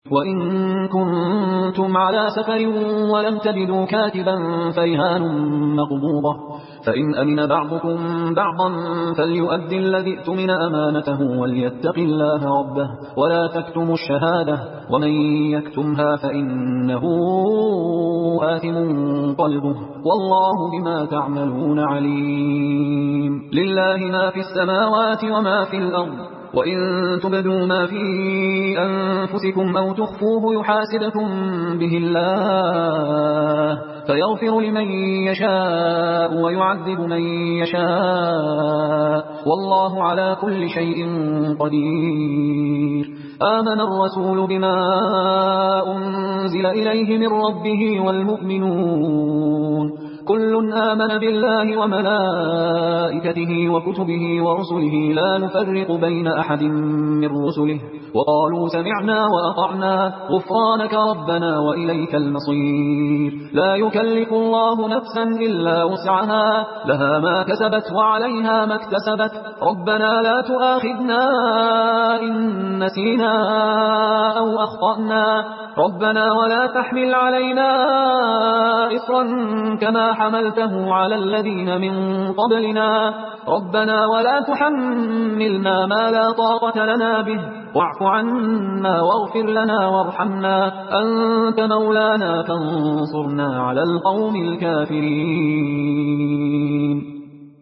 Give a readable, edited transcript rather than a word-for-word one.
وإن كنتم على سفر ولم تجدوا كاتبا فرهان مقبوضة، فإن أمن بعضكم بعضا فليؤدي الذي ائتمن أمانته وليتق الله ربه ولا تكتموا الشهادة، ومن يكتمها فإنه آثم قلبه والله بما تعملون عليم. لله ما في السماوات وما في الأرض، وإن تبدوا ما في أنفسكم أو تخفوه يحاسبكم به الله فيغفر لمن يشاء ويعذب من يشاء والله على كل شيء قدير. آمن الرسول بما أنزل إليه من ربه والمؤمنون كل آمن بالله وملائكته وكتبه ورسله لا نفرق بين أحد من رسله وقالوا سمعنا وأطعنا غفرانك ربنا وإليك المصير. لا يكلف الله نفسا إلا وسعها لها ما كسبت وعليها ما اكتسبت ربنا لا تؤاخذنا إن نسينا أو أخطأنا ربنا ولا تحمل علينا إصرا كما حملته على الذين من قبلنا ربنا ولا تحملنا ما لا طاقة لنا به واعف عنا واغفر لنا وارحمنا أنت مولانا فانصرنا على القوم الكافرين.